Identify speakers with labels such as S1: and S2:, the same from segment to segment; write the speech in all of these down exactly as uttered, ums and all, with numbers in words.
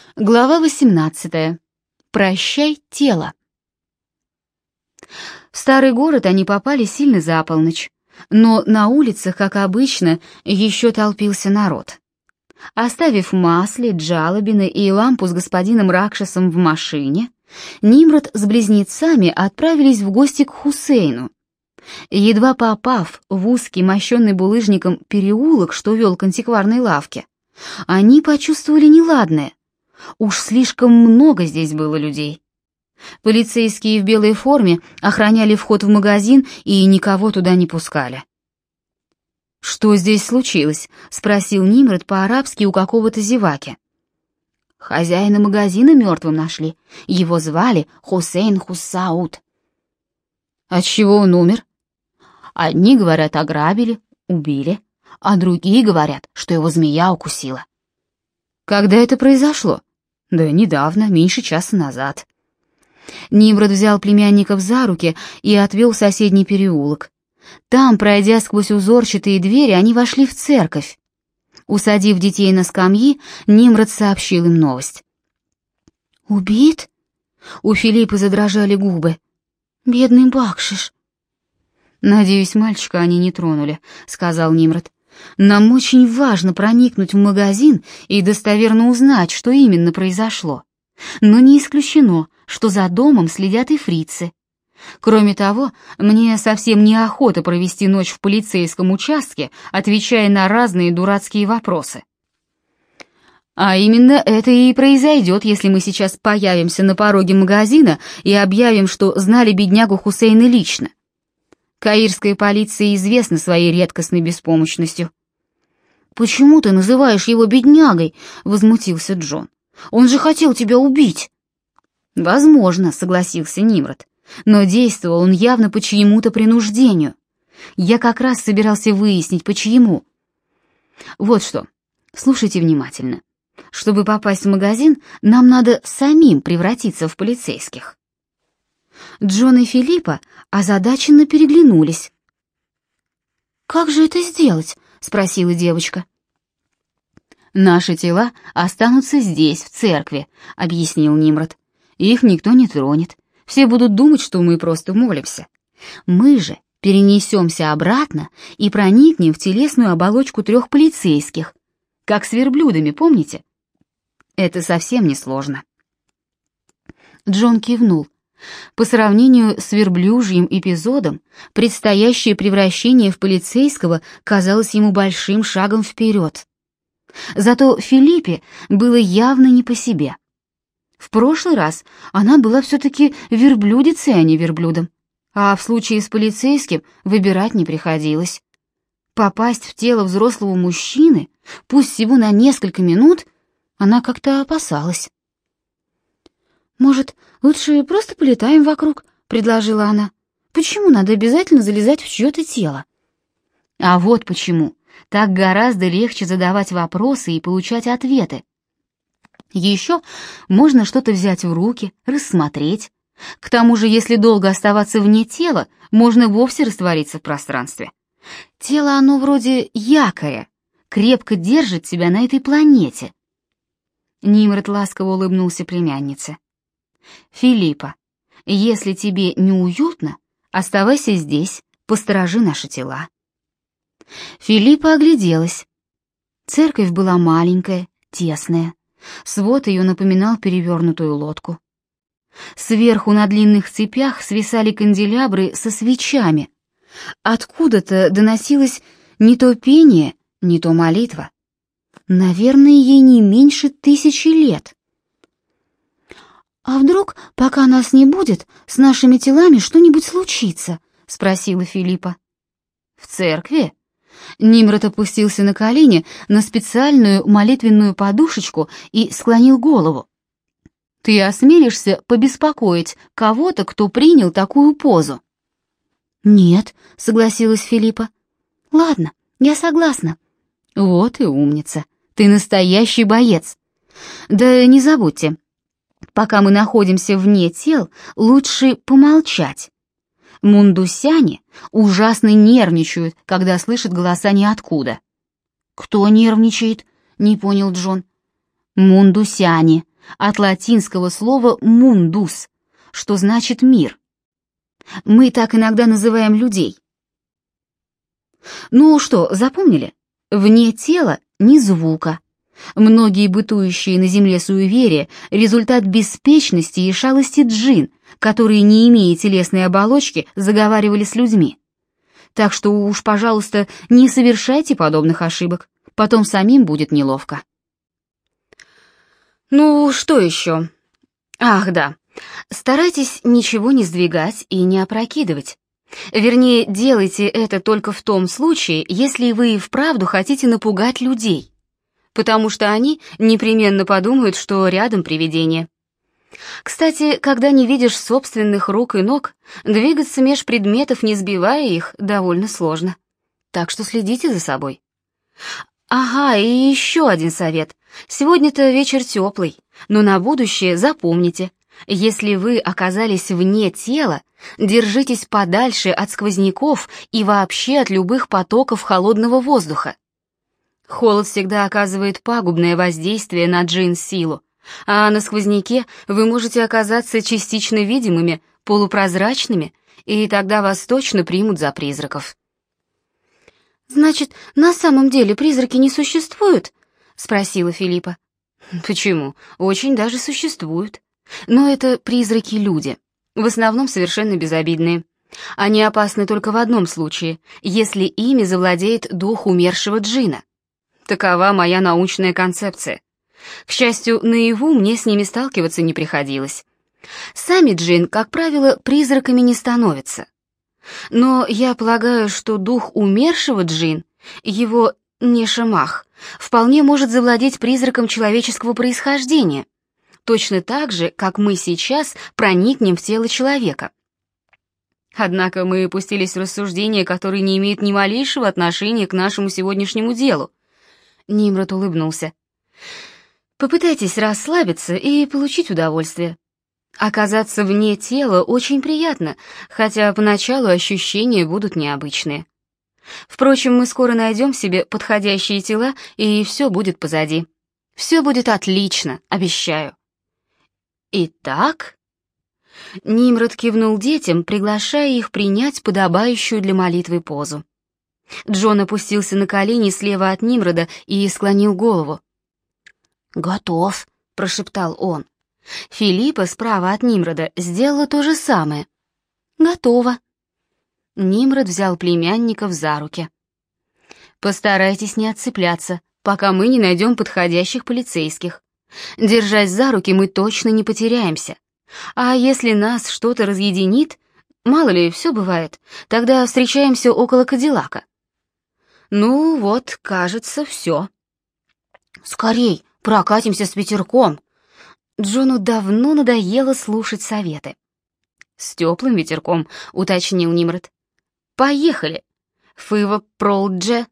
S1: Глава восемнадцатая. Прощай, тело. В старый город они попали сильно за полночь, но на улицах, как обычно, еще толпился народ. Оставив Масли, Джалабина и лампу с господином Ракшасом в машине, Нимрод с близнецами отправились в гости к Хусейну. Едва попав в узкий, мощенный булыжником переулок, что вел к антикварной лавке, они почувствовали неладное. Уж слишком много здесь было людей. Полицейские в белой форме охраняли вход в магазин и никого туда не пускали. «Что здесь случилось?» — спросил Нимрод по-арабски у какого-то зеваки. «Хозяина магазина мертвым нашли. Его звали Хусейн Хуссауд». «Отчего он умер?» «Одни говорят, ограбили, убили, а другие говорят, что его змея укусила». «Когда это произошло?» «Да недавно, меньше часа назад». Нимрод взял племянников за руки и отвел в соседний переулок. Там, пройдя сквозь узорчатые двери, они вошли в церковь. Усадив детей на скамьи, Нимрод сообщил им новость. «Убит?» У Филиппа задрожали губы. «Бедный Бакшиш». «Надеюсь, мальчика они не тронули», — сказал Нимрод. «Нам очень важно проникнуть в магазин и достоверно узнать, что именно произошло. Но не исключено, что за домом следят и фрицы. Кроме того, мне совсем неохота провести ночь в полицейском участке, отвечая на разные дурацкие вопросы». «А именно это и произойдет, если мы сейчас появимся на пороге магазина и объявим, что знали беднягу Хусейна лично. Каирская полиция известна своей редкостной беспомощностью». «Почему ты называешь его беднягой?» — возмутился Джон. «Он же хотел тебя убить». «Возможно», — согласился Нимрод, «но действовал он явно по чьему-то принуждению. Я как раз собирался выяснить, почему. Вот что, слушайте внимательно. Чтобы попасть в магазин, нам надо самим превратиться в полицейских». Джон и Филиппа озадаченно переглянулись. «Как же это сделать?» — спросила девочка. «Наши тела останутся здесь, в церкви», — объяснил Нимрод. «Их никто не тронет. Все будут думать, что мы просто молимся. Мы же перенесемся обратно и проникнем в телесную оболочку трех полицейских, как с верблюдами, помните? Это совсем не сложно». Джон кивнул. По сравнению с верблюжьим эпизодом, предстоящее превращение в полицейского казалось ему большим шагом вперед. Зато Филиппе было явно не по себе. В прошлый раз она была все-таки верблюдицей, а не верблюдом, а в случае с полицейским выбирать не приходилось. Попасть в тело взрослого мужчины, пусть всего на несколько минут, она как-то опасалась. «Может, лучше просто полетаем вокруг?» — предложила она. «Почему надо обязательно залезать в чье-то тело?» «А вот почему. Так гораздо легче задавать вопросы и получать ответы. Еще можно что-то взять в руки, рассмотреть. К тому же, если долго оставаться вне тела, можно вовсе раствориться в пространстве. Тело оно вроде якоря, крепко держит тебя на этой планете». Нимрод ласково улыбнулся племяннице. «Филиппа, если тебе неуютно, оставайся здесь, посторожи наши тела». Филиппа огляделась. Церковь была маленькая, тесная. Свод ее напоминал перевернутую лодку. Сверху на длинных цепях свисали канделябры со свечами. Откуда-то доносилось не то пение, не то молитва. Наверное, ей не меньше тысячи лет. «А вдруг, пока нас не будет, с нашими телами что-нибудь случится?» — спросила Филиппа. «В церкви?» Нимрод опустился на колени на специальную молитвенную подушечку и склонил голову. «Ты осмелишься побеспокоить кого-то, кто принял такую позу?» «Нет», — согласилась Филиппа. «Ладно, я согласна». «Вот и умница. Ты настоящий боец. Да не забудьте, пока мы находимся вне тел, лучше помолчать. Мундусяне ужасно нервничают, когда слышат голоса ниоткуда». «Кто нервничает?» — не понял Джон. «Мундусяне», от латинского слова «мундус», что значит «мир». Мы так иногда называем людей. Ну что, запомнили? Вне тела ни звука. Многие бытующие на земле суеверия — результат беспечности и шалости джинн, которые, не имея телесной оболочки, заговаривали с людьми. Так что уж, пожалуйста, не совершайте подобных ошибок, потом самим будет неловко. Ну, что еще? Ах, да. Старайтесь ничего не сдвигать и не опрокидывать. Вернее, делайте это только в том случае, если вы вправду хотите напугать людей, потому что они непременно подумают, что рядом привидение. Кстати, когда не видишь собственных рук и ног, двигаться меж предметов, не сбивая их, довольно сложно. Так что следите за собой. Ага, и еще один совет. Сегодня-то вечер теплый, но на будущее запомните, если вы оказались вне тела, держитесь подальше от сквозняков и вообще от любых потоков холодного воздуха. Холод всегда оказывает пагубное воздействие на джинн-силу, а на сквозняке вы можете оказаться частично видимыми, полупрозрачными, и тогда вас точно примут за призраков. «Значит, на самом деле призраки не существуют?» — спросила Филиппа. «Почему? Очень даже существуют. Но это призраки-люди, в основном совершенно безобидные. Они опасны только в одном случае, если ими завладеет дух умершего джинна. Такова моя научная концепция. К счастью, наяву мне с ними сталкиваться не приходилось. Сами джинн, как правило, призраками не становятся. Но я полагаю, что дух умершего джинн, его нешамах, вполне может завладеть призраком человеческого происхождения, точно так же, как мы сейчас проникнем в тело человека. Однако мы пустились в рассуждения, которые не имеют ни малейшего отношения к нашему сегодняшнему делу. Нимрод улыбнулся. Попытайтесь расслабиться и получить удовольствие. Оказаться вне тела очень приятно, хотя поначалу ощущения будут необычные. Впрочем, мы скоро найдем себе подходящие тела, и все будет позади. Все будет отлично, обещаю. Итак, Нимрод кивнул детям, приглашая их принять подобающую для молитвы позу. Джон опустился на колени слева от Нимрода и склонил голову. «Готов», — прошептал он. Филиппа справа от Нимрода сделала то же самое. «Готово». Нимрод взял племянников за руки. «Постарайтесь не отцепляться, пока мы не найдем подходящих полицейских. Держась за руки, мы точно не потеряемся. А если нас что-то разъединит, мало ли, все бывает, тогда встречаемся около Кадиллака». «Ну вот, кажется, все». «Скорей, прокатимся с ветерком». Джону давно надоело слушать советы. «С теплым ветерком», — уточнил Нимрод. «Поехали! Фыва пролдже!»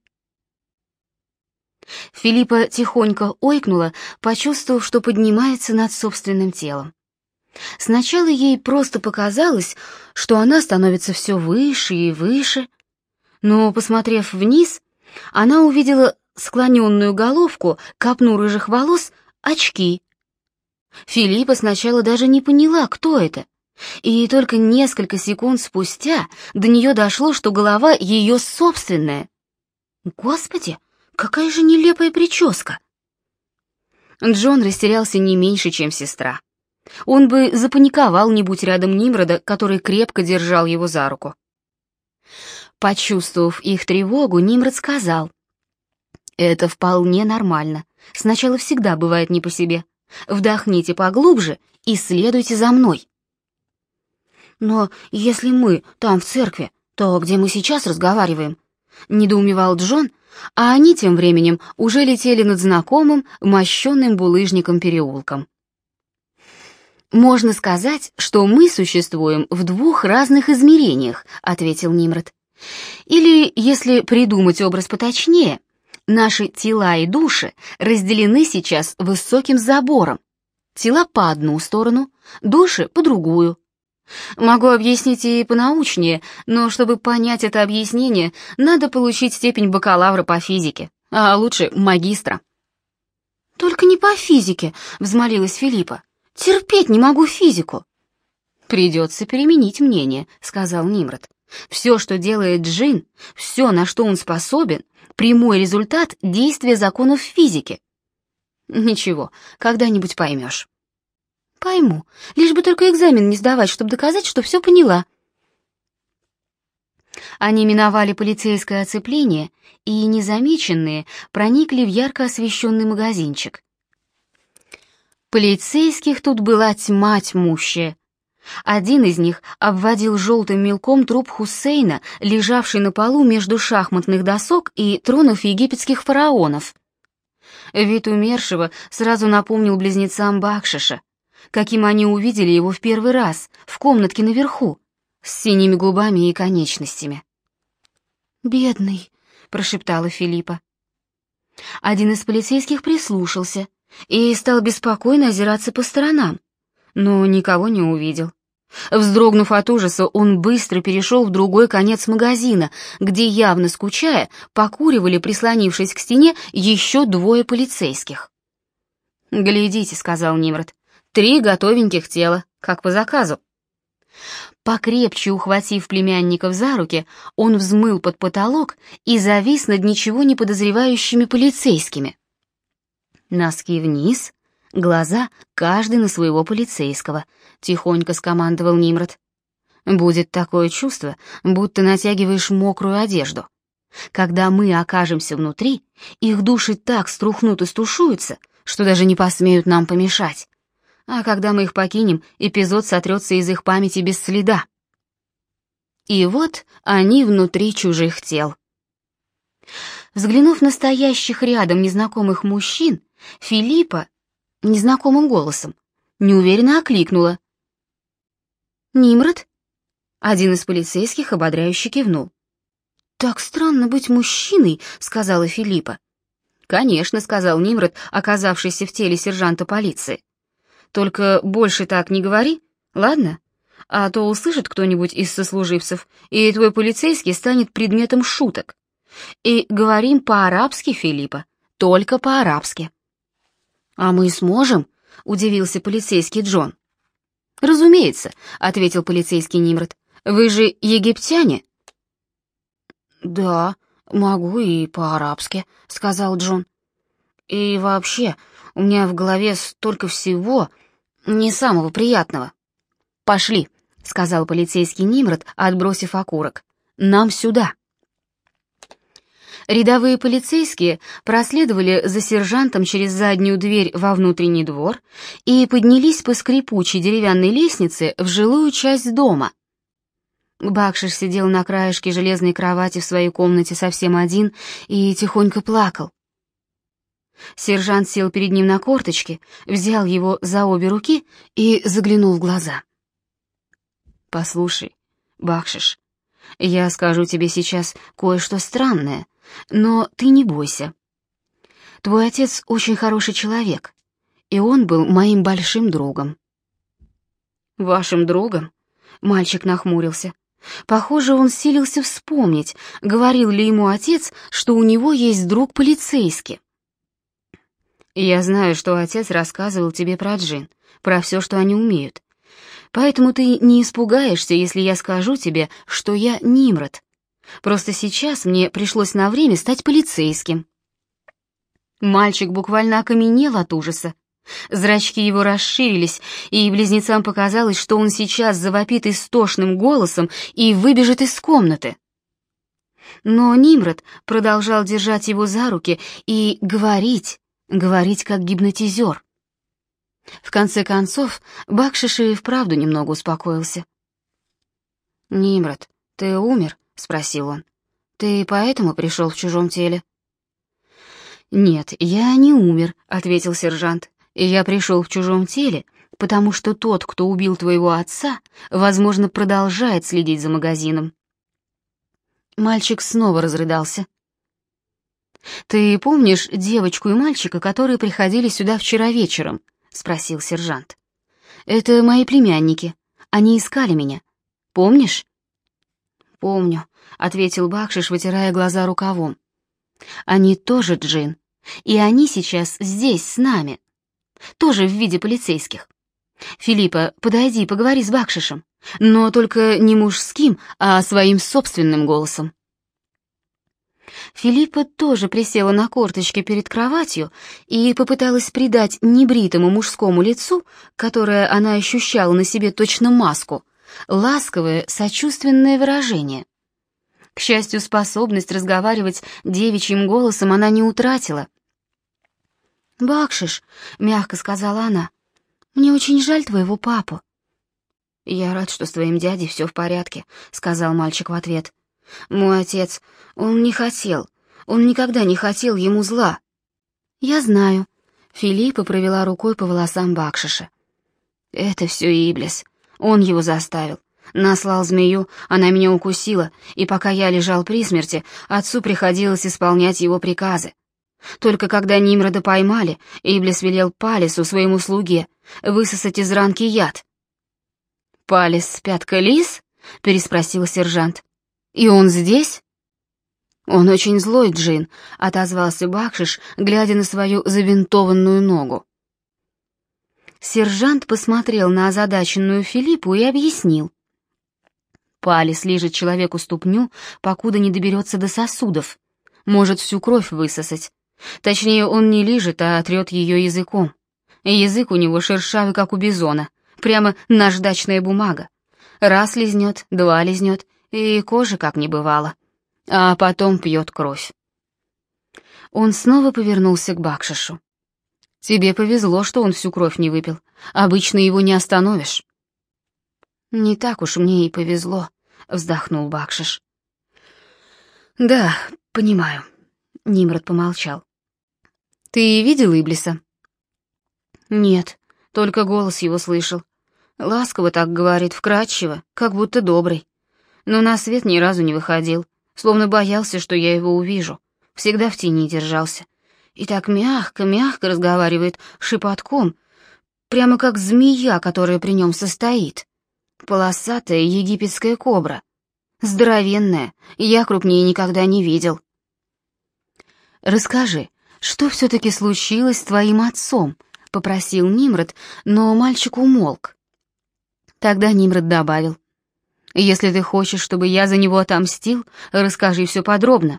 S1: Филиппа тихонько ойкнула, почувствовав, что поднимается над собственным телом. Сначала ей просто показалось, что она становится все выше и выше, но, посмотрев вниз, она увидела склоненную головку, копну рыжих волос, очки. Филиппа сначала даже не поняла, кто это, и только несколько секунд спустя до нее дошло, что голова ее собственная. Господи, какая же нелепая прическа! Джон растерялся не меньше, чем сестра. Он бы запаниковал, не будь рядом Нимрода, который крепко держал его за руку. Почувствовав их тревогу, Нимрод сказал: «Это вполне нормально. Сначала всегда бывает не по себе. Вдохните поглубже и следуйте за мной». «Но если мы там в церкви, то где мы сейчас разговариваем?» — недоумевал Джон, а они тем временем уже летели над знакомым, мощенным булыжником переулком. «Можно сказать, что мы существуем в двух разных измерениях», — ответил Нимрод. «Или, если придумать образ поточнее, наши тела и души разделены сейчас высоким забором. Тела по одну сторону, души по другую. Могу объяснить и понаучнее, но чтобы понять это объяснение, надо получить степень бакалавра по физике, а лучше магистра». «Только не по физике», — взмолилась Филиппа. «Терпеть не могу физику». «Придется переменить мнение», — сказал Нимрод. «Все, что делает Джин, все, на что он способен, прямой результат действия законов физики». «Ничего, когда-нибудь поймешь». «Пойму, лишь бы только экзамен не сдавать, чтобы доказать, что все поняла». Они миновали полицейское оцепление и, незамеченные, проникли в ярко освещенный магазинчик. Полицейских тут была тьма тьмущая. Один из них обводил желтым мелком труп Хусейна, лежавший на полу между шахматных досок и тронов египетских фараонов. Вид умершего сразу напомнил близнецам Бакшиша, каким они увидели его в первый раз, в комнатке наверху, с синими губами и конечностями. «Бедный», — прошептала Филиппа. Один из полицейских прислушался и стал беспокойно озираться по сторонам, но никого не увидел. Вздрогнув от ужаса, он быстро перешел в другой конец магазина, где, явно скучая, покуривали, прислонившись к стене, еще двое полицейских. «Глядите», — сказал Нимрод, — «три готовеньких тела, как по заказу». Покрепче ухватив племянников за руки, он взмыл под потолок и завис над ничего не подозревающими полицейскими. Носки вниз, глаза каждый на своего полицейского, тихонько скомандовал Нимрод. Будет такое чувство, будто натягиваешь мокрую одежду. Когда мы окажемся внутри, их души так струхнут и стушуются, что даже не посмеют нам помешать. А когда мы их покинем, эпизод сотрется из их памяти без следа. И вот они внутри чужих тел. Взглянув на стоящих рядом незнакомых мужчин, Филиппа незнакомым голосом неуверенно окликнула. «Нимрод?» Один из полицейских ободряюще кивнул. «Так странно быть мужчиной», — сказала Филиппа. «Конечно», — сказал Нимрод, оказавшийся в теле сержанта полиции. «Только больше так не говори, ладно? А то услышит кто-нибудь из сослуживцев, и твой полицейский станет предметом шуток. И говорим по-арабски, Филиппа, только по-арабски». «А мы сможем?» — удивился полицейский Джон. «Разумеется», — ответил полицейский Нимрод. «Вы же египтяне?» «Да, могу и по-арабски», — сказал Джон. «И вообще, у меня в голове столько всего не самого приятного». «Пошли», — сказал полицейский Нимрод, отбросив окурок. «Нам сюда». Рядовые полицейские проследовали за сержантом через заднюю дверь во внутренний двор и поднялись по скрипучей деревянной лестнице в жилую часть дома. Бакшиш сидел на краешке железной кровати в своей комнате совсем один и тихонько плакал. Сержант сел перед ним на корточки, взял его за обе руки и заглянул в глаза. «Послушай, Бакшиш, я скажу тебе сейчас кое-что странное, но ты не бойся. Твой отец очень хороший человек, и он был моим большим другом». «Вашим другом?» — мальчик нахмурился. Похоже, он силился вспомнить, говорил ли ему отец, что у него есть друг полицейский. «Я знаю, что отец рассказывал тебе про Джин, про все, что они умеют. Поэтому ты не испугаешься, если я скажу тебе, что я Нимрод. Просто сейчас мне пришлось на время стать полицейским». Мальчик буквально окаменел от ужаса. Зрачки его расширились, и близнецам показалось, что он сейчас завопит истошным голосом и выбежит из комнаты. Но Нимрод продолжал держать его за руки и говорить, говорить как гипнотизер. В конце концов, Бакшиш и вправду немного успокоился. «Нимрод, ты умер?» — спросил он. «Ты поэтому пришел в чужом теле?» «Нет, я не умер», — ответил сержант. «И я пришел в чужом теле, потому что тот, кто убил твоего отца, возможно, продолжает следить за магазином». Мальчик снова разрыдался. «Ты помнишь девочку и мальчика, которые приходили сюда вчера вечером?» — спросил сержант. «Это мои племянники. Они искали меня. Помнишь?» «Помню», — ответил Бакшиш, вытирая глаза рукавом. «Они тоже Джин, И они сейчас здесь, с нами. Тоже в виде полицейских. Филиппа, подойди, поговори с Бакшишем. Но только не мужским, а своим собственным голосом. Филиппа тоже присела на корточки перед кроватью и попыталась придать небритому мужскому лицу, которое она ощущала на себе точно маску, ласковое, сочувственное выражение. К счастью, способность разговаривать девичьим голосом она не утратила. «Бакшиш», — мягко сказала она, — «мне очень жаль твоего папу». «Я рад, что с твоим дядей все в порядке», — сказал мальчик в ответ. «Мой отец, он не хотел, он никогда не хотел ему зла». «Я знаю», — Филиппа провела рукой по волосам Бакшиша. «Это все Иблис, он его заставил. Наслал змею, она меня укусила, и пока я лежал при смерти, отцу приходилось исполнять его приказы. Только когда Нимрода поймали, Иблис велел Палису, своему слуге, высосать из ранки яд». «Палис — пятка лис?» — переспросил сержант. «И он здесь?» «Он очень злой, Джин», — отозвался Бакшиш, глядя на свою забинтованную ногу. Сержант посмотрел на озадаченную Филиппу и объяснил. «Палис лижет человеку ступню, покуда не доберется до сосудов. Может всю кровь высосать. Точнее, он не лижет, а трет ее языком. И язык у него шершавый, как у бизона, прямо наждачная бумага. Раз лизнет, два лизнет, и кожи как не бывало. А потом пьет кровь». Он снова повернулся к Бакшишу. «Тебе повезло, что он всю кровь не выпил. Обычно его не остановишь». «Не так уж мне и повезло», — вздохнул Бакшиш. «Да, понимаю», — Нимрод помолчал. «Ты видел Иблиса?» «Нет, только голос его слышал. Ласково так говорит, вкрадчиво, как будто добрый. Но на свет ни разу не выходил, словно боялся, что я его увижу. Всегда в тени держался. И так мягко-мягко разговаривает шепотком, прямо как змея, которая при нем состоит. Полосатая египетская кобра. Здоровенная, я крупнее никогда не видел». «Расскажи, что все-таки случилось с твоим отцом?» — попросил Нимрод, но мальчик умолк. Тогда Нимрод добавил: «Если ты хочешь, чтобы я за него отомстил, расскажи все подробно».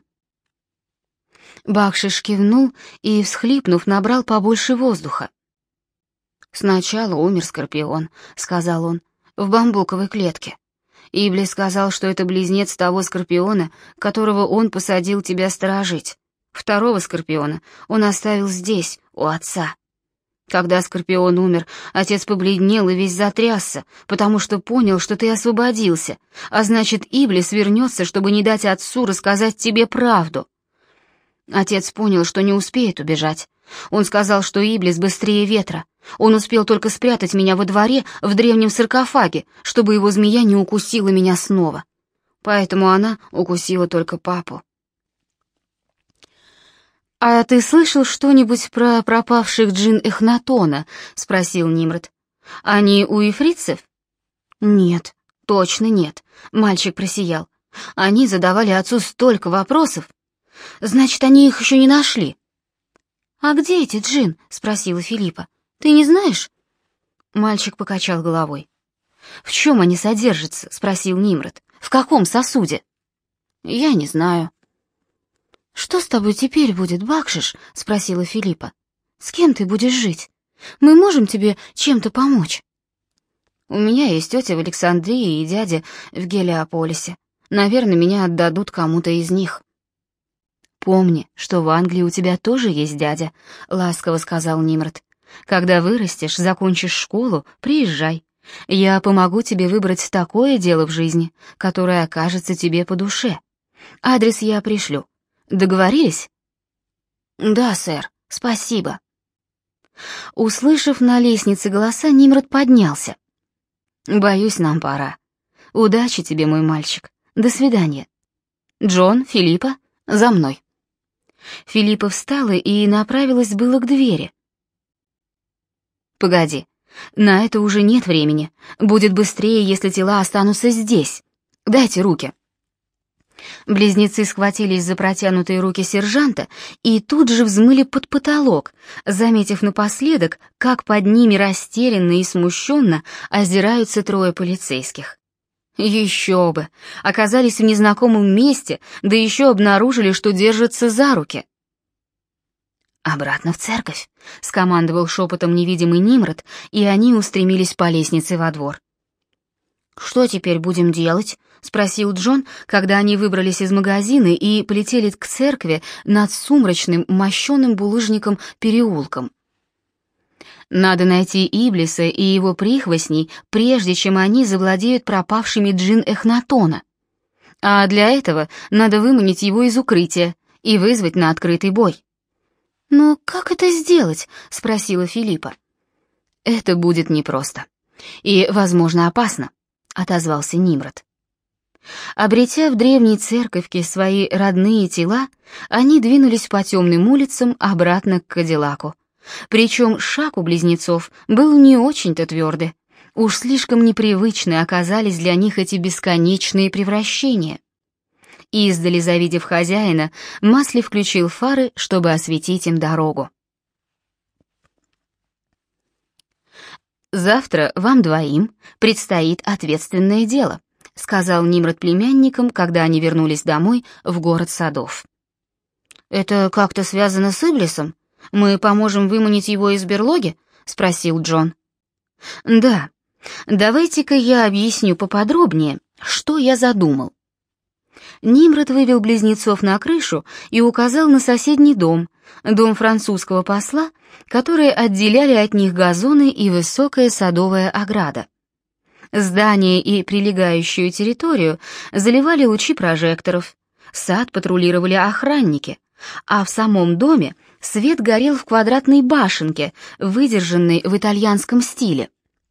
S1: Бакшиш кивнул и, всхлипнув, набрал побольше воздуха. «Сначала умер Скорпион», — сказал он, — «в бамбуковой клетке. Иблис сказал, что это близнец того Скорпиона, которого он посадил тебя сторожить. Второго Скорпиона он оставил здесь, у отца. Когда Скорпион умер, отец побледнел и весь затрясся, потому что понял, что ты освободился, а значит, Иблис вернется, чтобы не дать отцу рассказать тебе правду. Отец понял, что не успеет убежать. Он сказал, что Иблис быстрее ветра. Он успел только спрятать меня во дворе в древнем саркофаге, чтобы его змея не укусила меня снова. Поэтому она укусила только папу». «А ты слышал что-нибудь про пропавших джин Эхнатона?» — спросил Нимрод. «Они у ифритцев?» «Нет, точно нет», — мальчик просиял. «Они задавали отцу столько вопросов. Значит, они их еще не нашли». «А где эти джин?» — спросила Филиппа. «Ты не знаешь?» Мальчик покачал головой. «В чем они содержатся?» — спросил Нимрод. «В каком сосуде?» «Я не знаю». «Что с тобой теперь будет, Бакшиш?» — спросила Филиппа. «С кем ты будешь жить? Мы можем тебе чем-то помочь?» «У меня есть тетя в Александрии и дядя в Гелиополисе. Наверное, меня отдадут кому-то из них». «Помни, что в Англии у тебя тоже есть дядя», — ласково сказал Нимрод. «Когда вырастешь, закончишь школу, приезжай. Я помогу тебе выбрать такое дело в жизни, которое окажется тебе по душе. Адрес я пришлю. Договорились?» «Да, сэр, спасибо». Услышав на лестнице голоса, Нимрод поднялся. «Боюсь, нам пора. Удачи тебе, мой мальчик. До свидания. Джон, Филиппа, за мной». Филиппа встала и направилась было к двери. «Погоди, на это уже нет времени. Будет быстрее, если тела останутся здесь. Дайте руки». Близнецы схватились за протянутые руки сержанта и тут же взмыли под потолок, заметив напоследок, как под ними растерянно и смущенно озираются трое полицейских. Еще бы! Оказались в незнакомом месте, да еще обнаружили, что держатся за руки. «Обратно в церковь», — скомандовал шепотом невидимый Нимрод, и они устремились по лестнице во двор. «Что теперь будем делать?» — спросил Джон, когда они выбрались из магазина и полетели к церкви над сумрачным, мощеным булыжником переулком. «Надо найти Иблиса и его прихвостней, прежде чем они завладеют пропавшими джин Эхнатона. А для этого надо выманить его из укрытия и вызвать на открытый бой». «Но как это сделать?» — спросила Филиппа. «Это будет непросто и, возможно, опасно», — отозвался Нимрод. Обретя в древней церковке свои родные тела, они двинулись по темным улицам обратно к Кадиллаку. Причем шаг у близнецов был не очень-то твердый. Уж слишком непривычны оказались для них эти бесконечные превращения. Издали, завидев хозяина, Масли включил фары, чтобы осветить им дорогу. «Завтра вам двоим предстоит ответственное дело», — сказал Нимрод племянникам, когда они вернулись домой в город садов. «Это как-то связано с Иблисом? Мы поможем выманить его из берлоги?» — спросил Джон. «Да. Давайте-ка я объясню поподробнее, что я задумал». Нимрод вывел близнецов на крышу и указал на соседний дом, дом французского посла, которые отделяли от них газоны и высокая садовая ограда. Здание и прилегающую территорию заливали лучи прожекторов, сад патрулировали охранники, а в самом доме свет горел в квадратной башенке, выдержанной в итальянском стиле.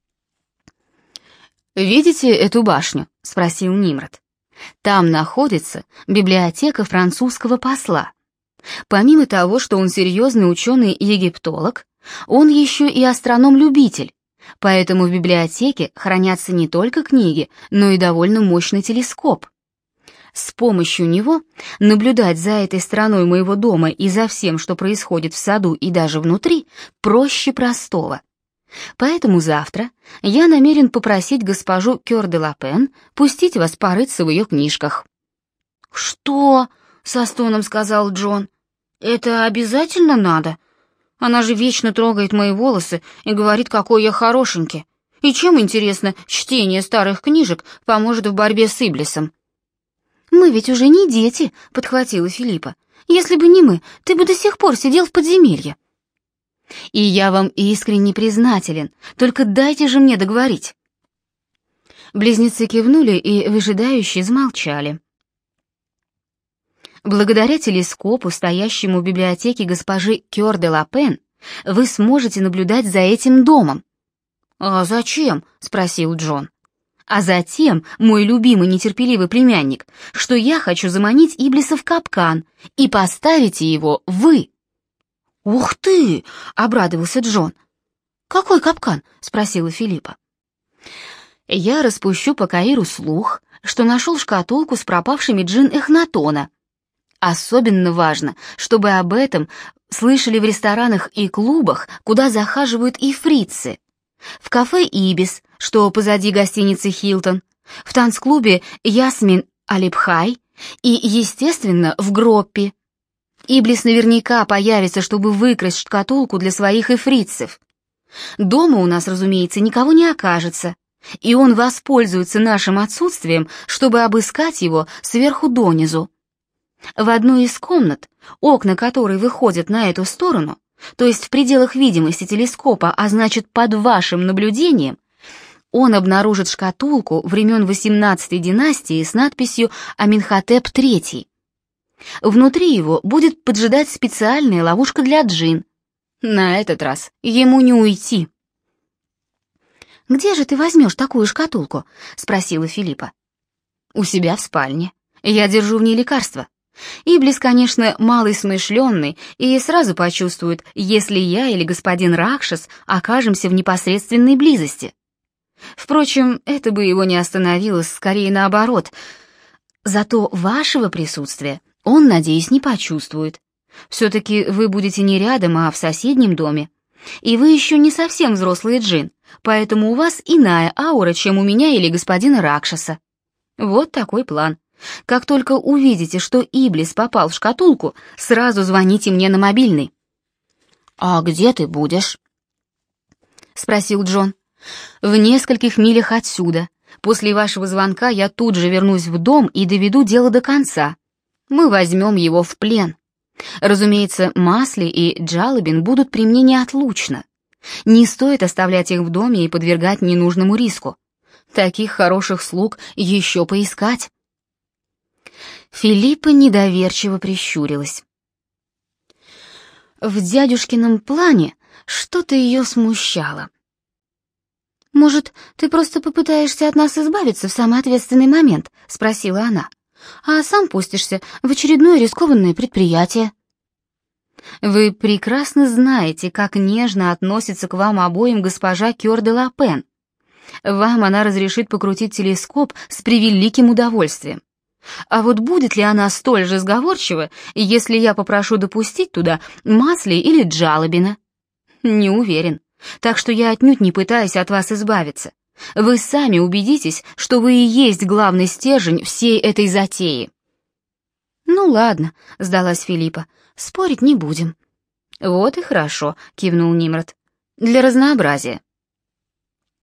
S1: «Видите эту башню?» — спросил Нимрод. Там находится библиотека французского посла. Помимо того, что он серьезный ученый-египтолог, он еще и астроном-любитель, поэтому в библиотеке хранятся не только книги, но и довольно мощный телескоп. С помощью него наблюдать за этой стороной моего дома и за всем, что происходит в саду и даже внутри, проще простого. Поэтому завтра я намерен попросить госпожу Кёр де Лапен пустить вас порыться в ее книжках». «Что?» — со стоном сказал Джон. «Это обязательно надо? Она же вечно трогает мои волосы и говорит, какой я хорошенький. И чем, интересно, чтение старых книжек поможет в борьбе с Иблисом?» «Мы ведь уже не дети», — подхватила Филиппа. «Если бы не мы, ты бы до сих пор сидел в подземелье». «И я вам искренне признателен, только дайте же мне договорить». Близнецы кивнули и выжидающе замолчали. Благодаря телескопу, стоящему в библиотеке госпожи Кёр де Лапен, вы сможете наблюдать за этим домом. «А зачем?» — спросил Джон. «А затем, мой любимый нетерпеливый племянник, что я хочу заманить Иблиса в капкан, и поставите его вы». «Ух ты!» — обрадовался Джон. «Какой капкан?» — спросила Филиппа. «Я распущу по Каиру слух, что нашел шкатулку с пропавшими джин Эхнатона. Особенно важно, чтобы об этом слышали в ресторанах и клубах, куда захаживают ифрицы, в кафе «Ибис», что позади гостиницы «Хилтон», в танцклубе «Ясмин Алипхай» и, естественно, в Гроппе. Иблис наверняка появится, чтобы выкрасть шкатулку для своих эфритцев. Дома у нас, разумеется, никого не окажется, и он воспользуется нашим отсутствием, чтобы обыскать его сверху донизу. В одной из комнат, окна которой выходят на эту сторону, то есть в пределах видимости телескопа, а значит под вашим наблюдением, он обнаружит шкатулку времен восемнадцатой династии с надписью «Аменхотеп третий». Внутри его будет поджидать специальная ловушка для джин. На этот раз ему не уйти. «Где же ты возьмешь такую шкатулку?» — спросила Филиппа. «У себя в спальне. Я держу в ней лекарства. Иблис, конечно, малый смышленный и сразу почувствует, если я или господин Ракшас окажемся в непосредственной близости. Впрочем, это бы его не остановило, скорее наоборот. Зато вашего присутствия он, надеюсь, не почувствует. Все-таки вы будете не рядом, а в соседнем доме. И вы еще не совсем взрослый джин, поэтому у вас иная аура, чем у меня или господина Ракшаса. Вот такой план. Как только увидите, что Иблис попал в шкатулку, сразу звоните мне на мобильный». «А где ты будешь?» — спросил Джон. «В нескольких милях отсюда. После вашего звонка я тут же вернусь в дом и доведу дело до конца. Мы возьмем его в плен. Разумеется, Масли и Джалобин будут при мне неотлучно. Не стоит оставлять их в доме и подвергать ненужному риску. Таких хороших слуг еще поискать». Филиппа недоверчиво прищурилась. В дядюшкином плане что-то ее смущало. «Может, ты просто попытаешься от нас избавиться в самый ответственный момент?» — спросила она. «А сам пустишься в очередное рискованное предприятие». «Вы прекрасно знаете, как нежно относится к вам обоим госпожа Кёр де ла Пен. Вам она разрешит покрутить телескоп с превеликим удовольствием. А вот будет ли она столь же сговорчива, если я попрошу допустить туда Масли или Джалобина? Не уверен. Так что я отнюдь не пытаюсь от вас избавиться. Вы сами убедитесь, что вы и есть главный стержень всей этой затеи». «Ну ладно», — сдалась Филиппа, — «спорить не будем». «Вот и хорошо», — кивнул Нимрод. «Для разнообразия.